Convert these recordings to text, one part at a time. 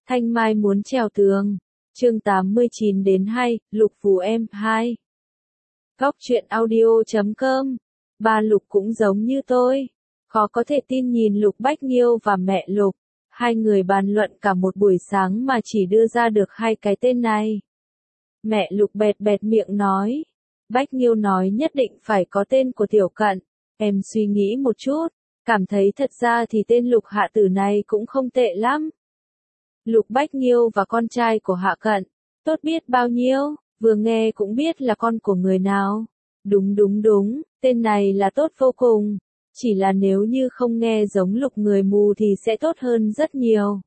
Thanh Mai muốn trèo tường. Chương 89 đến 2, Lục Phù em 2. Góc truyện audio.com. Ba Lục cũng giống như tôi. Khó có thể tin nhìn Lục Bách Nghiêu và mẹ Lục. Hai người bàn luận cả một buổi sáng mà chỉ đưa ra được hai cái tên này. Mẹ Lục bẹt bẹt miệng nói. Bách Nghiêu nói nhất định phải có tên của Tiểu Cận. Em suy nghĩ một chút, cảm thấy thật ra thì tên Lục Hạ Tử này cũng không tệ lắm. Lục Bách Nghiêu và con trai của Hạ Cận, tốt biết bao nhiêu, vừa nghe cũng biết là con của người nào. Đúng, tên này là tốt vô cùng, chỉ là nếu như không nghe giống Lục người mù thì sẽ tốt hơn rất nhiều.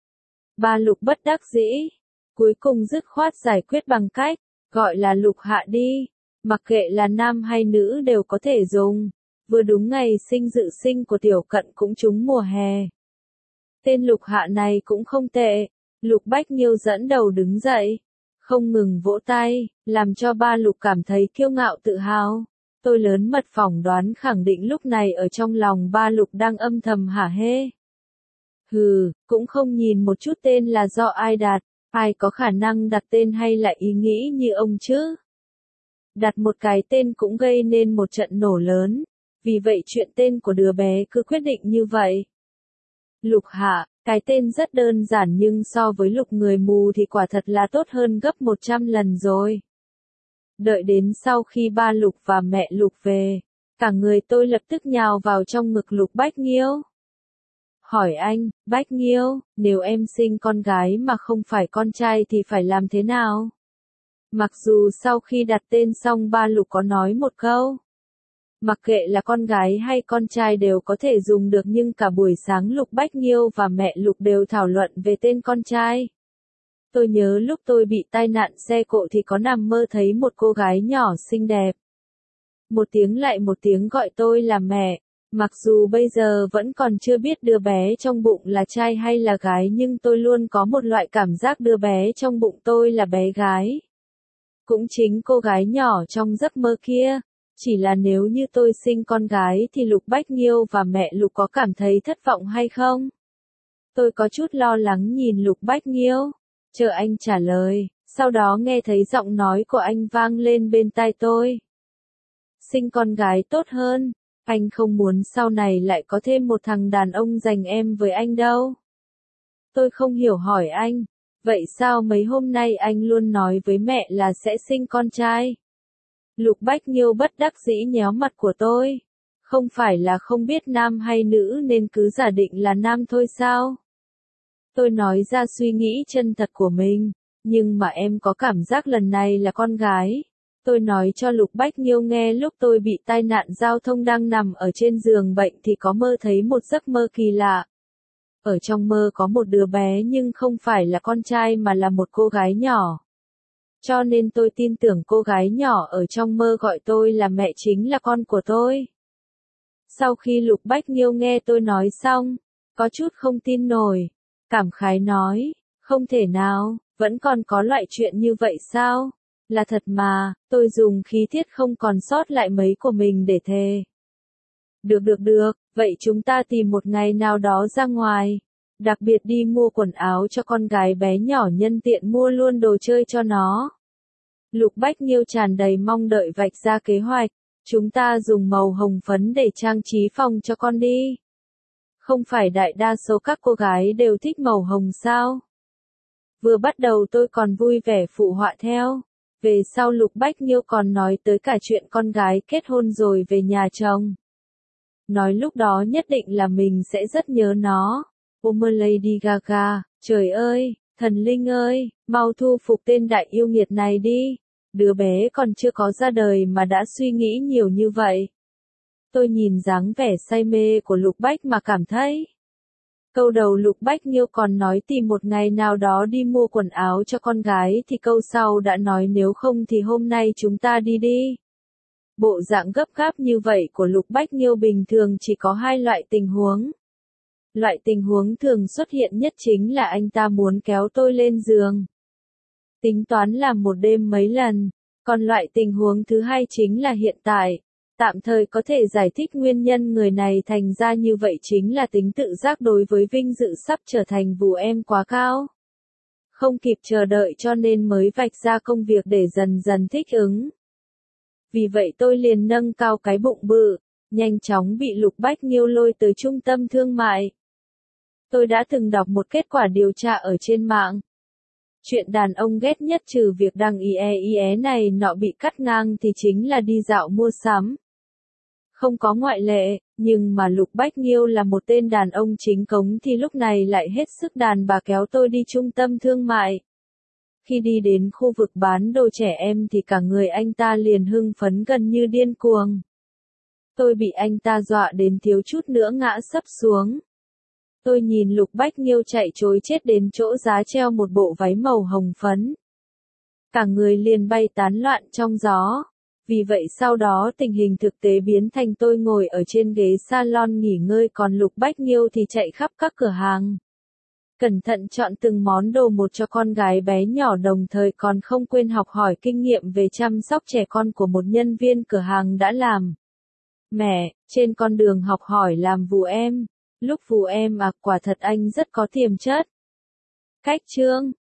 Ba Lục bất đắc dĩ, cuối cùng dứt khoát giải quyết bằng cách, gọi là Lục Hạ đi, mặc kệ là nam hay nữ đều có thể dùng, vừa đúng ngày sinh dự sinh của Tiểu Cận cũng trúng mùa hè. Tên Lục Hạ này cũng không tệ, Lục Bách Nghiêu dẫn đầu đứng dậy, không ngừng vỗ tay, làm cho ba Lục cảm thấy kiêu ngạo tự hào. Tôi lớn mật phỏng đoán khẳng định lúc này ở trong lòng ba Lục đang âm thầm hả hê. Hừ, cũng không nhìn một chút tên là do ai đặt, ai có khả năng đặt tên hay là ý nghĩ như ông chứ. Đặt một cái tên cũng gây nên một trận nổ lớn, vì vậy chuyện tên của đứa bé cứ quyết định như vậy. Lục Hạ, cái tên rất đơn giản nhưng so với Lục người mù thì quả thật là tốt hơn gấp 100 lần rồi. Đợi đến sau khi ba Lục và mẹ Lục về, cả người tôi lập tức nhào vào trong ngực Lục Bách Nghiêu. Hỏi anh, Bách Nghiêu, nếu em sinh con gái mà không phải con trai thì phải làm thế nào? Mặc dù sau khi đặt tên xong ba Lục có nói một câu. Mặc kệ là con gái hay con trai đều có thể dùng được nhưng cả buổi sáng Lục Bách Nghiêu và mẹ Lục đều thảo luận về tên con trai. Tôi nhớ lúc tôi bị tai nạn xe cộ thì có nằm mơ thấy một cô gái nhỏ xinh đẹp. Một tiếng lại một tiếng gọi tôi là mẹ, mặc dù bây giờ vẫn còn chưa biết đứa bé trong bụng là trai hay là gái nhưng tôi luôn có một loại cảm giác đứa bé trong bụng tôi là bé gái. Cũng chính cô gái nhỏ trong giấc mơ kia. Chỉ là nếu như tôi sinh con gái thì Lục Bách Nghiêu và mẹ Lục có cảm thấy thất vọng hay không? Tôi có chút lo lắng nhìn Lục Bách Nghiêu, chờ anh trả lời, sau đó nghe thấy giọng nói của anh vang lên bên tai tôi. Sinh con gái tốt hơn, anh không muốn sau này lại có thêm một thằng đàn ông giành em với anh đâu. Tôi không hiểu hỏi anh, vậy sao mấy hôm nay anh luôn nói với mẹ là sẽ sinh con trai? Lục Bách Nghiêu bất đắc dĩ nhéo mặt của tôi. Không phải là không biết nam hay nữ nên cứ giả định là nam thôi sao? Tôi nói ra suy nghĩ chân thật của mình, nhưng mà em có cảm giác lần này là con gái. Tôi nói cho Lục Bách Nghiêu nghe lúc tôi bị tai nạn giao thông đang nằm ở trên giường bệnh thì có mơ thấy một giấc mơ kỳ lạ. Ở trong mơ có một đứa bé nhưng không phải là con trai mà là một cô gái nhỏ. Cho nên tôi tin tưởng cô gái nhỏ ở trong mơ gọi tôi là mẹ chính là con của tôi. Sau khi Lục Bách Nghiêu nghe tôi nói xong, có chút không tin nổi, cảm khái nói, không thể nào, vẫn còn có loại chuyện như vậy sao? Là thật mà, tôi dùng khí thiết không còn sót lại mấy của mình để thề. Được, vậy chúng ta tìm một ngày nào đó ra ngoài. Đặc biệt đi mua quần áo cho con gái bé nhỏ nhân tiện mua luôn đồ chơi cho nó. Lục Bách Nghiêu tràn đầy mong đợi vạch ra kế hoạch. Chúng ta dùng màu hồng phấn để trang trí phòng cho con đi. Không phải đại đa số các cô gái đều thích màu hồng sao? Vừa bắt đầu tôi còn vui vẻ phụ họa theo. Về sau Lục Bách Nghiêu còn nói tới cả chuyện con gái kết hôn rồi về nhà chồng. Nói lúc đó nhất định là mình sẽ rất nhớ nó. Ôm Lady Gaga, trời ơi, thần linh ơi, mau thu phục tên đại yêu nghiệt này đi. Đứa bé còn chưa có ra đời mà đã suy nghĩ nhiều như vậy. Tôi nhìn dáng vẻ say mê của Lục Bách mà cảm thấy. Câu đầu Lục Bách Nghiêu còn nói tìm một ngày nào đó đi mua quần áo cho con gái thì câu sau đã nói nếu không thì hôm nay chúng ta đi. Bộ dạng gấp gáp như vậy của Lục Bách Nghiêu bình thường chỉ có hai loại tình huống. Loại tình huống thường xuất hiện nhất chính là anh ta muốn kéo tôi lên giường. Tính toán làm một đêm mấy lần, còn loại tình huống thứ hai chính là hiện tại. Tạm thời có thể giải thích nguyên nhân người này thành ra như vậy chính là tính tự giác đối với vinh dự sắp trở thành vù em quá cao. Không kịp chờ đợi cho nên mới vạch ra công việc để dần dần thích ứng. Vì vậy tôi liền nâng cao cái bụng bự, nhanh chóng bị Lục Bách Nghiêu lôi tới trung tâm thương mại. Tôi đã từng đọc một kết quả điều tra ở trên mạng. Chuyện đàn ông ghét nhất trừ việc đăng ie này nọ bị cắt ngang thì chính là đi dạo mua sắm. Không có ngoại lệ, nhưng mà Lục Bách Nghiêu là một tên đàn ông chính cống thì lúc này lại hết sức đàn bà kéo tôi đi trung tâm thương mại. Khi đi đến khu vực bán đồ trẻ em thì cả người anh ta liền hưng phấn gần như điên cuồng. Tôi bị anh ta dọa đến thiếu chút nữa ngã sấp xuống. Tôi nhìn Lục Bách Nghiêu chạy trối chết đến chỗ giá treo một bộ váy màu hồng phấn. Cả người liền bay tán loạn trong gió. Vì vậy sau đó tình hình thực tế biến thành tôi ngồi ở trên ghế salon nghỉ ngơi còn Lục Bách Nghiêu thì chạy khắp các cửa hàng. Cẩn thận chọn từng món đồ một cho con gái bé nhỏ đồng thời còn không quên học hỏi kinh nghiệm về chăm sóc trẻ con của một nhân viên cửa hàng đã làm. Mẹ, trên con đường học hỏi làm vú em. Lúc vú em quả thật anh rất có tiềm chất. Cách chương